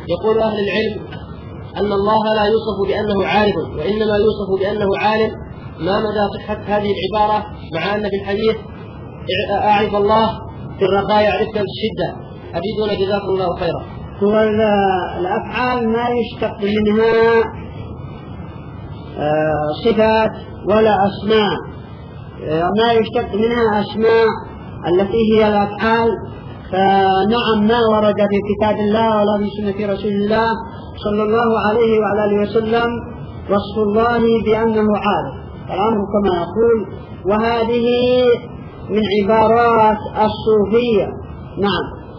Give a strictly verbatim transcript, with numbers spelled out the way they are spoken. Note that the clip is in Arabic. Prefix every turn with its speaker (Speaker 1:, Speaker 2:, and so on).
Speaker 1: يقول أهل العلم أن الله لا يوصف بأنه عارف وإنما يوصف بأنه عالم. ما مدى صحة هذه العبارة مع أن في الحديث أعرف الله في الرخاء يعرفك في الشدة؟ أفيدونا جزاكم الله خيرا.
Speaker 2: هو الأفعال ما يشتق منها صفات ولا أسماء، ما يشتق منها أسماء التي هي الأفعال. فنعم ما ورد في كتاب الله ولا في سنة رسول الله صلى الله عليه وعلى آله وسلم وصف الله بأنه عارف، الأمر كما يقول، وهذه من عبارات الصوفية. نعم.